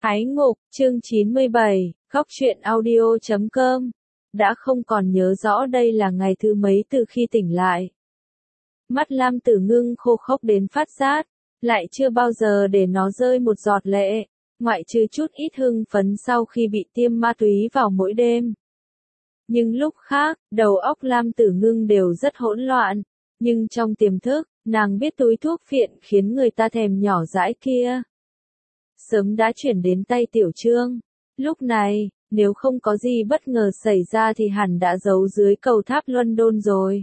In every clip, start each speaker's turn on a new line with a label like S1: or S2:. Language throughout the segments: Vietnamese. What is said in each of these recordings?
S1: Ái ngục, chương 97, góc truyện audio.com. Đã không còn nhớ rõ đây là ngày thứ mấy từ khi tỉnh lại. Mắt Lam Tử Ngưng khô khốc đến phát rát, lại chưa bao giờ để nó rơi một giọt lệ, ngoại trừ chút ít hưng phấn sau khi bị tiêm ma túy vào mỗi đêm. Nhưng lúc khác, đầu óc Lam Tử Ngưng đều rất hỗn loạn, nhưng trong tiềm thức, nàng biết túi thuốc phiện khiến người ta thèm nhỏ dãi kia sớm đã chuyển đến tay Tiểu Trương. Lúc này, nếu không có gì bất ngờ xảy ra thì hẳn đã giấu dưới cầu tháp London rồi.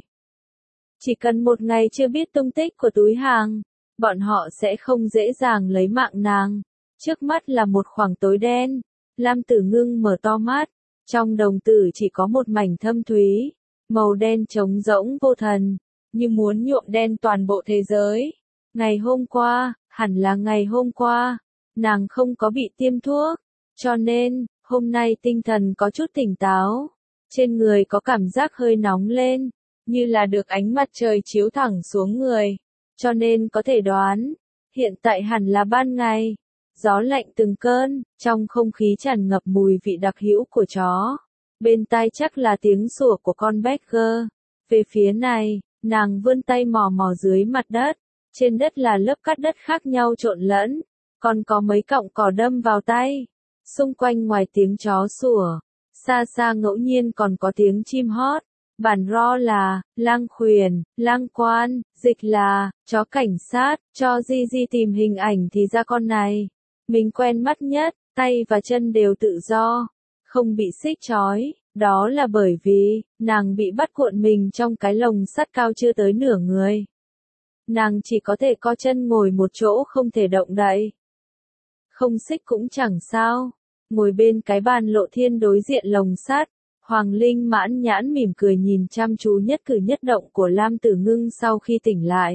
S1: Chỉ cần một ngày chưa biết tung tích của túi hàng, bọn họ sẽ không dễ dàng lấy mạng nàng. Trước mắt là một khoảng tối đen. Lam Tử Ngưng mở to mắt, trong đồng tử chỉ có một mảnh thâm thúy, màu đen trống rỗng vô thần, như muốn nhuộm đen toàn bộ thế giới. Ngày hôm qua, hẳn là ngày hôm qua, nàng không có bị tiêm thuốc, cho nên, hôm nay tinh thần có chút tỉnh táo. Trên người có cảm giác hơi nóng lên, như là được ánh mặt trời chiếu thẳng xuống người, cho nên có thể đoán, hiện tại hẳn là ban ngày. Gió lạnh từng cơn, trong không khí tràn ngập mùi vị đặc hữu của chó. Bên tai chắc là tiếng sủa của con Becker. Về phía này, nàng vươn tay mò mò dưới mặt đất. Trên đất là lớp cát đất khác nhau trộn lẫn, còn có mấy cọng cỏ đâm vào tay. Xung quanh ngoài tiếng chó sủa, xa xa ngẫu nhiên còn có tiếng chim hót. Bản ro là, lang khuyển, lang quan, dịch là, chó cảnh sát, cho Gigi tìm hình ảnh thì ra con này. Mình quen mắt nhất, tay và chân đều tự do, không bị xích trói, đó là bởi vì, nàng bị bắt cuộn mình trong cái lồng sắt cao chưa tới nửa người. Nàng chỉ có thể co chân ngồi một chỗ không thể động đậy. Không xích cũng chẳng sao, ngồi bên cái bàn lộ thiên đối diện lồng sắt, Hoàng Linh mãn nhãn mỉm cười nhìn chăm chú nhất cử nhất động của Lam Tử Ngưng sau khi tỉnh lại.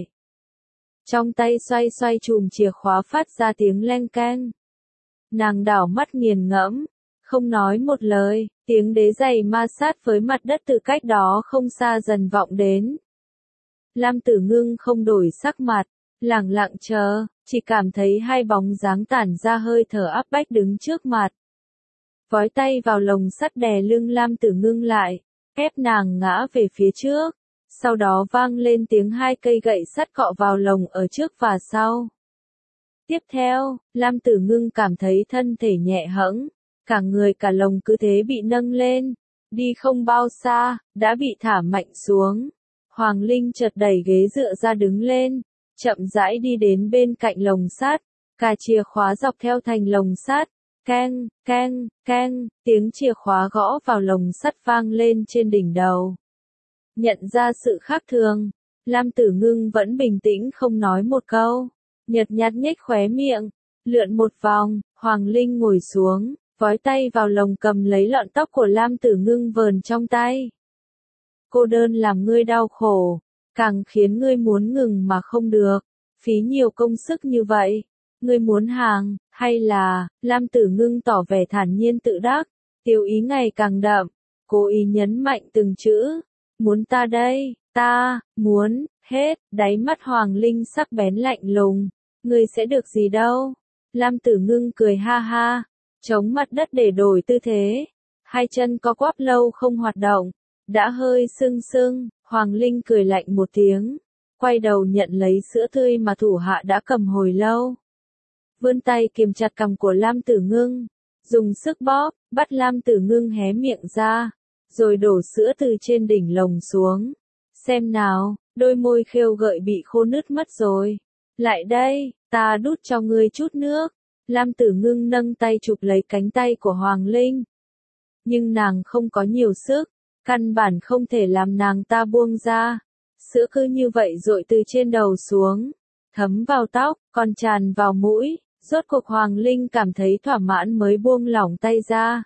S1: Trong tay xoay xoay chùm chìa khóa phát ra tiếng leng keng. Nàng đảo mắt nghiền ngẫm, không nói một lời, tiếng đế giày ma sát với mặt đất từ cách đó không xa dần vọng đến. Lam Tử Ngưng không đổi sắc mặt, lẳng lặng chờ, chỉ cảm thấy hai bóng dáng tản ra hơi thở áp bách đứng trước mặt. Vói tay vào lồng sắt đè lưng Lam Tử Ngưng lại, ép nàng ngã về phía trước. Sau đó vang lên tiếng hai cây gậy sắt cọ vào lồng ở trước và sau. Tiếp theo, Lam Tử Ngưng cảm thấy thân thể nhẹ hẫng, cả người cả lồng cứ thế bị nâng lên. Đi không bao xa, đã bị thả mạnh xuống. Hoàng Linh chợt đẩy ghế dựa ra đứng lên, chậm rãi đi đến bên cạnh lồng sắt, cà chìa khóa dọc theo thành lồng sắt. Keng, keng, keng, tiếng chìa khóa gõ vào lồng sắt vang lên trên đỉnh đầu. Nhận ra sự khác thường, Lam Tử Ngưng vẫn bình tĩnh không nói một câu, nhợt nhạt nhếch khóe miệng, lượn một vòng, Hoàng Linh ngồi xuống, vói tay vào lồng cầm lấy lọn tóc của Lam Tử Ngưng vờn trong tay. Cô đơn làm ngươi đau khổ, càng khiến ngươi muốn ngừng mà không được, phí nhiều công sức như vậy, ngươi muốn hàng, hay là, Lam Tử Ngưng tỏ vẻ thản nhiên tự đắc, tiêu ý ngày càng đậm, cố ý nhấn mạnh từng chữ. Muốn ta đây, ta, muốn, hết, đáy mắt Hoàng Linh sắc bén lạnh lùng, ngươi sẽ được gì đâu. Lam Tử Ngưng cười ha ha, chống mặt đất để đổi tư thế, hai chân co quắp lâu không hoạt động, đã hơi sưng sưng, Hoàng Linh cười lạnh một tiếng, quay đầu nhận lấy sữa tươi mà thủ hạ đã cầm hồi lâu. Vươn tay kiềm chặt cằm của Lam Tử Ngưng, dùng sức bóp, bắt Lam Tử Ngưng hé miệng ra. Rồi đổ sữa từ trên đỉnh lồng xuống. Xem nào, đôi môi khêu gợi bị khô nứt mất rồi. Lại đây, ta đút cho ngươi chút nước. Lam Tử Ngưng nâng tay chụp lấy cánh tay của Hoàng Linh. Nhưng nàng không có nhiều sức, căn bản không thể làm nàng ta buông ra. Sữa cứ như vậy dội từ trên đầu xuống, thấm vào tóc, còn tràn vào mũi. Rốt cuộc Hoàng Linh cảm thấy thỏa mãn mới buông lỏng tay ra.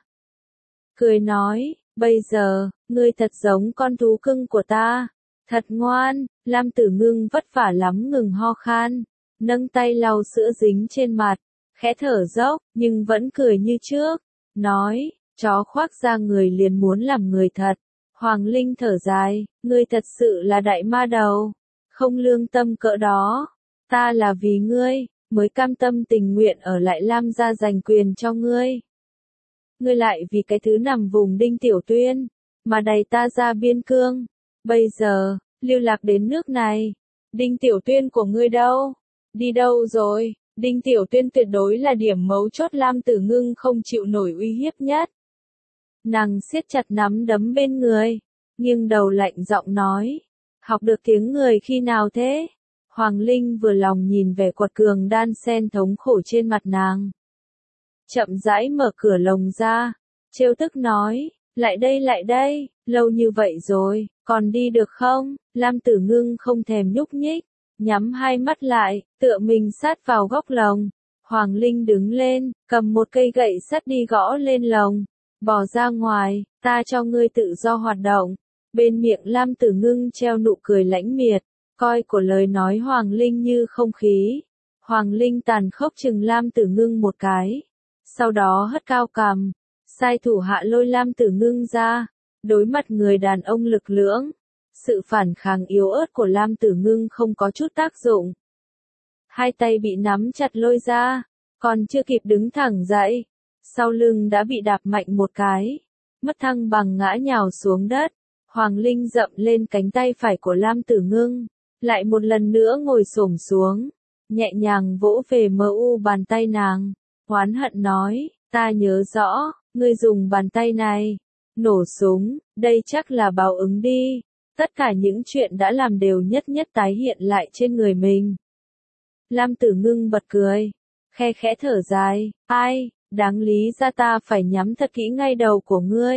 S1: Cười nói, bây giờ, ngươi thật giống con thú cưng của ta. Thật ngoan, Lam Tử Ngưng vất vả lắm ngừng ho khan, nâng tay lau sữa dính trên mặt, khẽ thở dốc, nhưng vẫn cười như trước. Nói, chó khoác da người liền muốn làm người thật. Hoàng Linh thở dài, ngươi thật sự là đại ma đầu, không lương tâm cỡ đó. Ta là vì ngươi, mới cam tâm tình nguyện ở lại Lam gia giành quyền cho ngươi. Ngươi lại vì cái thứ nằm vùng Đinh Tiểu Tuyên, mà đẩy ta ra biên cương. Bây giờ, lưu lạc đến nước này. Đinh Tiểu Tuyên của ngươi đâu? Đi đâu rồi? Đinh Tiểu Tuyên tuyệt đối là điểm mấu chốt Lam Tử Ngưng không chịu nổi uy hiếp nhất. Nàng siết chặt nắm đấm bên người, nghiêng đầu lạnh giọng nói. Học được tiếng người khi nào thế? Hoàng Linh vừa lòng nhìn vẻ quật cường đan sen thống khổ trên mặt nàng. Chậm rãi mở cửa lồng ra, trêu tức nói, lại đây, lâu như vậy rồi, còn đi được không? Lam Tử Ngưng không thèm nhúc nhích, nhắm hai mắt lại, tựa mình sát vào góc lồng. Hoàng Linh đứng lên, cầm một cây gậy sắt đi gõ lên lồng, bỏ ra ngoài, ta cho ngươi tự do hoạt động. Bên miệng Lam Tử Ngưng treo nụ cười lãnh miệt, coi của lời nói Hoàng Linh như không khí. Hoàng Linh tàn khốc chừng Lam Tử Ngưng một cái, sau đó hất cao cằm, sai thủ hạ lôi Lam Tử Ngưng ra. Đối mặt người đàn ông lực lưỡng, sự phản kháng yếu ớt của Lam Tử Ngưng không có chút tác dụng. Hai tay bị nắm chặt lôi ra, còn chưa kịp đứng thẳng dậy, sau lưng đã bị đạp mạnh một cái, mất thăng bằng ngã nhào xuống đất. Hoàng Linh dậm lên cánh tay phải của Lam Tử Ngưng, lại một lần nữa ngồi xổm xuống, nhẹ nhàng vỗ về bàn tay nàng, oán hận nói, ta nhớ rõ, ngươi dùng bàn tay này, nổ súng, đây chắc là báo ứng đi. Tất cả những chuyện đã làm đều nhất nhất tái hiện lại trên người mình. Lam Tử Ngưng bật cười, khe khẽ thở dài, ai, đáng lý ra ta phải nhắm thật kỹ ngay đầu của ngươi.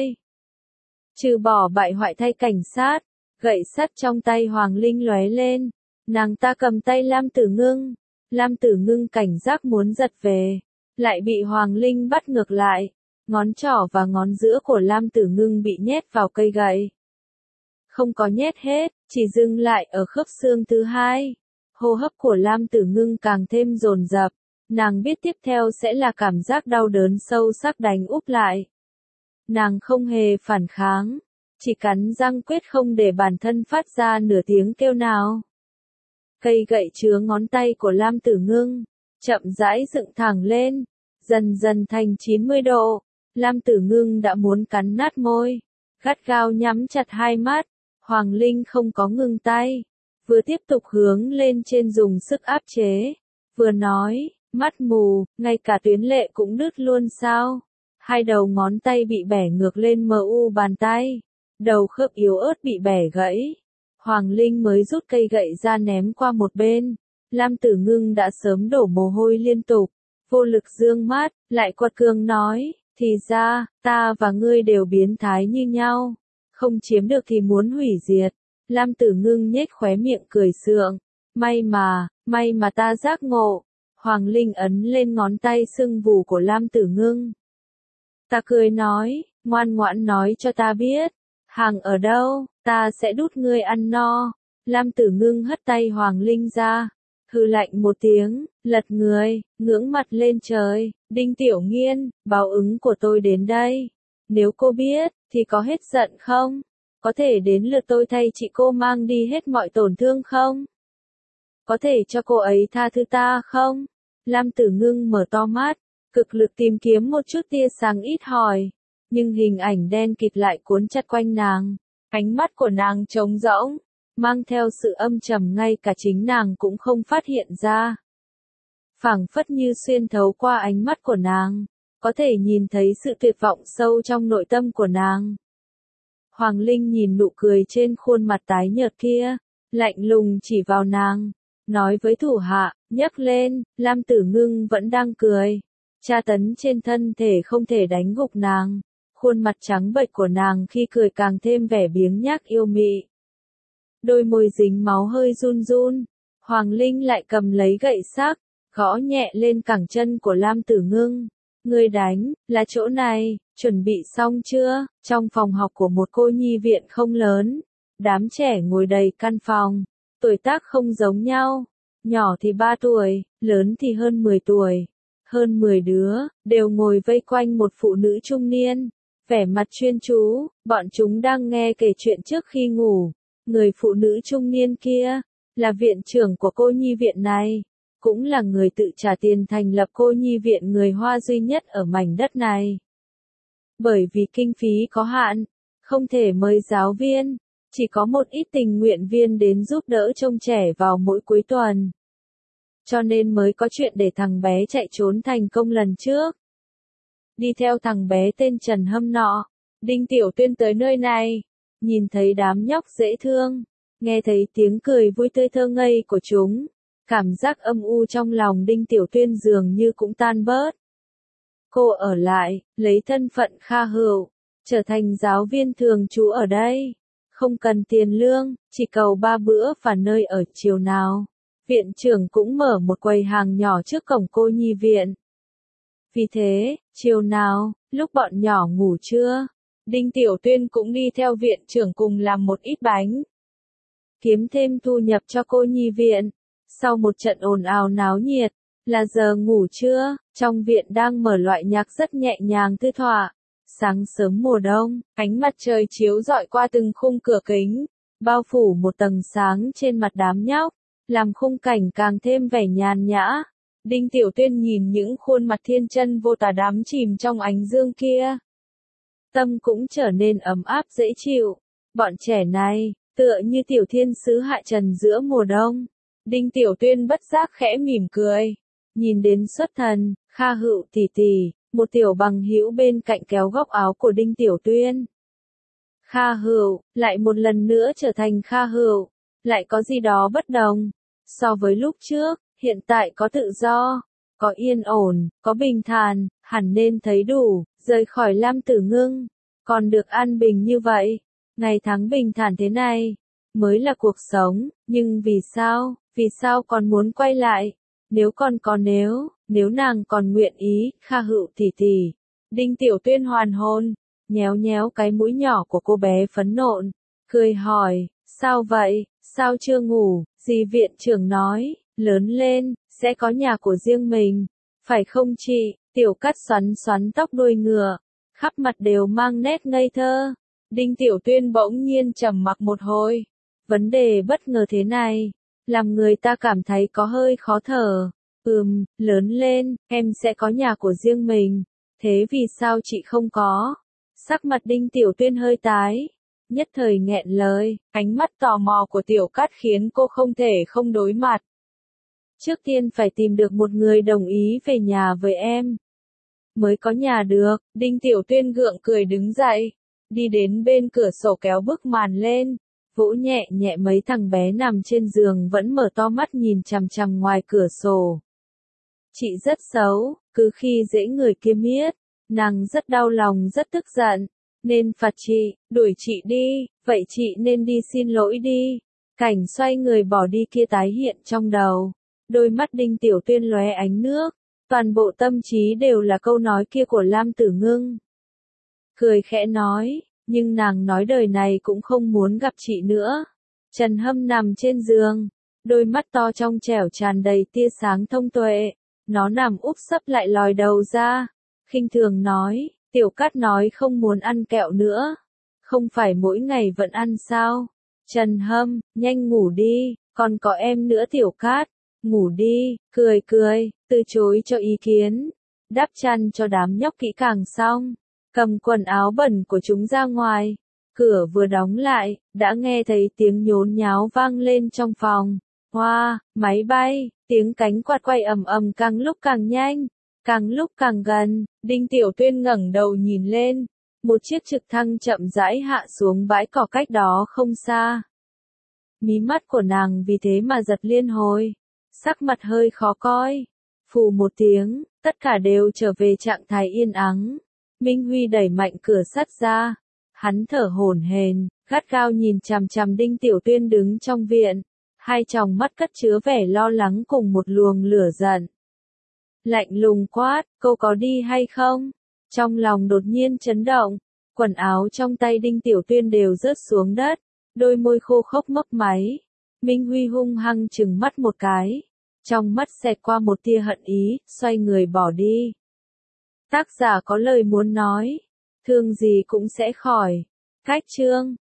S1: Trừ bỏ bại hoại thay cảnh sát, gậy sắt trong tay Hoàng Linh lóe lên, nàng ta cầm tay Lam Tử Ngưng. Lam Tử Ngưng cảnh giác muốn giật về, lại bị Hoàng Linh bắt ngược lại, ngón trỏ và ngón giữa của Lam Tử Ngưng bị nhét vào cây gậy. Không có nhét hết, chỉ dừng lại ở khớp xương thứ hai. Hô hấp của Lam Tử Ngưng càng thêm dồn dập, nàng biết tiếp theo sẽ là cảm giác đau đớn sâu sắc đánh úp lại. Nàng không hề phản kháng, chỉ cắn răng quyết không để bản thân phát ra nửa tiếng kêu nào. Cây gậy chứa ngón tay của Lam Tử Ngưng, chậm rãi dựng thẳng lên, dần dần thành 90 độ. Lam Tử Ngưng đã muốn cắn nát môi, gắt gao nhắm chặt hai mắt. Hoàng Linh không có ngừng tay, vừa tiếp tục hướng lên trên dùng sức áp chế, vừa nói, mắt mù, ngay cả tuyến lệ cũng đứt luôn sao? Hai đầu ngón tay bị bẻ ngược lên bàn tay, đầu khớp yếu ớt bị bẻ gãy. Hoàng Linh mới rút cây gậy ra ném qua một bên, Lam Tử Ngưng đã sớm đổ mồ hôi liên tục, vô lực dương mắt, lại quật cường nói, thì ra, ta và ngươi đều biến thái như nhau. Không chiếm được thì muốn hủy diệt. Lam Tử Ngưng nhếch khóe miệng cười sượng. May mà ta giác ngộ. Hoàng Linh ấn lên ngón tay sưng vù của Lam Tử Ngưng. Ta cười nói, ngoan ngoãn nói cho ta biết. Hàng ở đâu, ta sẽ đút ngươi ăn no. Lam Tử Ngưng hất tay Hoàng Linh ra. Hừ lạnh một tiếng, lật người, ngưỡng mặt lên trời. Đinh Tiểu Nghiên, báo ứng của tôi đến đây. Nếu cô biết, thì có hết giận không? Có thể đến lượt tôi thay chị cô mang đi hết mọi tổn thương không? Có thể cho cô ấy tha thứ ta không? Lam Tử Ngưng mở to mắt, cực lực tìm kiếm một chút tia sáng ít hỏi. Nhưng hình ảnh đen kịt lại cuốn chặt quanh nàng. Ánh mắt của nàng trống rỗng, mang theo sự âm trầm ngay cả chính nàng cũng không phát hiện ra. Phảng phất như xuyên thấu qua ánh mắt của nàng, có thể nhìn thấy sự tuyệt vọng sâu trong nội tâm của nàng. Hoàng Linh nhìn nụ cười trên khuôn mặt tái nhợt kia, lạnh lùng chỉ vào nàng, nói với thủ hạ, nhấc lên. Lam Tử Ngưng vẫn đang cười, tra tấn trên thân thể không thể đánh gục nàng. Khuôn mặt trắng bệch của nàng khi cười càng thêm vẻ biếng nhác yêu mị. Đôi môi dính máu hơi run run, Hoàng Linh lại cầm lấy gậy sắc, gõ nhẹ lên cẳng chân của Lam Tử Ngưng. Ngươi đánh, là chỗ này, chuẩn bị xong chưa? Trong phòng học của một cô nhi viện không lớn, đám trẻ ngồi đầy căn phòng, tuổi tác không giống nhau, nhỏ thì 3 tuổi, lớn thì hơn 10 tuổi. Hơn 10 đứa, đều ngồi vây quanh một phụ nữ trung niên, vẻ mặt chuyên chú, bọn chúng đang nghe kể chuyện trước khi ngủ. Người phụ nữ trung niên kia, là viện trưởng của cô nhi viện này. cũng là người tự trả tiền thành lập cô nhi viện người Hoa duy nhất ở mảnh đất này. Bởi vì kinh phí có hạn, không thể mời giáo viên, chỉ có một ít tình nguyện viên đến giúp đỡ trông trẻ vào mỗi cuối tuần. Cho nên mới có chuyện để thằng bé chạy trốn thành công lần trước. Đi theo thằng bé tên Trần Hâm nọ, Đinh Tiểu Tuyên tới nơi này, nhìn thấy đám nhóc dễ thương, nghe thấy tiếng cười vui tươi thơ ngây của chúng, cảm giác âm u trong lòng Đinh Tiểu Tuyên dường như cũng tan bớt. Cô ở lại, lấy thân phận Kha Hữu, trở thành giáo viên thường trú ở đây, không cần tiền lương, chỉ cầu 3 bữa và nơi ở chiều nào. Viện trưởng cũng mở một quầy hàng nhỏ trước cổng cô nhi viện. Vì thế, chiều nào, lúc bọn nhỏ ngủ trưa, Đinh Tiểu Tuyên cũng đi theo viện trưởng cùng làm một ít bánh. Kiếm thêm thu nhập cho cô nhi viện. Sau một trận ồn ào náo nhiệt, là giờ ngủ trưa, trong viện đang mở loại nhạc rất nhẹ nhàng thư thỏa. Sáng sớm mùa đông, ánh mặt trời chiếu rọi qua từng khung cửa kính, bao phủ một tầng sáng trên mặt đám nhóc, làm khung cảnh càng thêm vẻ nhàn nhã. Đinh Tiểu Tuyên nhìn những khuôn mặt thiên chân vô tà đắm chìm trong ánh dương kia. Tâm cũng trở nên ấm áp dễ chịu. Bọn trẻ này, tựa như tiểu thiên sứ hạ trần giữa mùa đông. Đinh Tiểu Tuyên bất giác khẽ mỉm cười. Nhìn đến xuất thần, Kha Hữu tỷ tỷ, một tiểu bằng hữu bên cạnh kéo góc áo của Đinh Tiểu Tuyên. Kha Hữu, lại một lần nữa trở thành Kha Hữu, lại có gì đó bất đồng. So với lúc trước, hiện tại có tự do, có yên ổn, có bình thản, hẳn nên thấy đủ, rời khỏi Lam Tử Ngưng, còn được an bình như vậy, ngày tháng bình thản thế này, mới là cuộc sống, nhưng vì sao còn muốn quay lại, nếu còn có nếu nàng còn nguyện ý, Kha Hữu tỷ tỷ. Đinh Tiểu Tuyên hoàn hồn, nhéo nhéo cái mũi nhỏ của cô bé phấn nộn, cười hỏi, sao vậy, sao chưa ngủ, dì viện trưởng nói, lớn lên, sẽ có nhà của riêng mình, phải không chị? Tiểu Cát xoắn xoắn tóc đuôi ngựa, khắp mặt đều mang nét ngây thơ. Đinh Tiểu Tuyên bỗng nhiên trầm mặc một hồi. Vấn đề bất ngờ thế này, làm người ta cảm thấy có hơi khó thở. Lớn lên, em sẽ có nhà của riêng mình. Thế vì sao chị không có? Sắc mặt Đinh Tiểu Tuyên hơi tái, nhất thời nghẹn lời, ánh mắt tò mò của Tiểu Cát khiến cô không thể không đối mặt. Trước tiên phải tìm được một người đồng ý về nhà với em. Mới có nhà được, Đinh Tiểu Tuyên gượng cười đứng dậy, đi đến bên cửa sổ kéo bức màn lên, vỗ nhẹ nhẹ mấy thằng bé nằm trên giường vẫn mở to mắt nhìn chằm chằm ngoài cửa sổ. Chị rất xấu, cứ khi dễ người kia miết, nàng rất đau lòng rất tức giận, nên phạt chị, đuổi chị đi, vậy chị nên đi xin lỗi đi. Cảnh xoay người bỏ đi kia tái hiện trong đầu, đôi mắt Đinh Tiểu Tuyên lóe ánh nước, toàn bộ tâm trí đều là câu nói kia của Lam Tử Ngưng. Cười khẽ nói, nhưng nàng nói đời này cũng không muốn gặp chị nữa. Trần Hâm nằm trên giường, đôi mắt to trong trẻo tràn đầy tia sáng thông tuệ, nó nằm úp sấp lại lòi đầu ra, khinh thường nói, Tiểu Cát nói không muốn ăn kẹo nữa, không phải mỗi ngày vẫn ăn sao? Trần Hâm, nhanh ngủ đi, còn có em nữa Tiểu Cát, ngủ đi, cười, từ chối cho ý kiến, đắp chăn cho đám nhóc kỹ càng xong, cầm quần áo bẩn của chúng ra ngoài, cửa vừa đóng lại, đã nghe thấy tiếng nhốn nháo vang lên trong phòng. Hoa, máy bay, tiếng cánh quạt quay ầm ầm càng lúc càng nhanh, càng lúc càng gần. Đinh Tiểu Tuyên ngẩng đầu nhìn lên, một chiếc trực thăng chậm rãi hạ xuống bãi cỏ cách đó không xa. Mí mắt của nàng vì thế mà giật liên hồi, sắc mặt hơi khó coi. Phù một tiếng, tất cả đều trở về trạng thái yên ắng. Minh Huy đẩy mạnh cửa sắt ra, hắn thở hổn hển, gắt gao nhìn chằm chằm Đinh Tiểu Tuyên đứng trong viện, hai tròng mắt cất chứa vẻ lo lắng cùng một luồng lửa giận. Lạnh lùng quát, cô có đi hay không? Trong lòng đột nhiên chấn động, quần áo trong tay Đinh Tiểu Tuyên đều rớt xuống đất, đôi môi khô khốc mấp máy. Minh Huy hung hăng trừng mắt một cái, trong mắt xẹt qua một tia hận ý, xoay người bỏ đi. Tác giả có lời muốn nói, thương gì cũng sẽ khỏi. Cách chương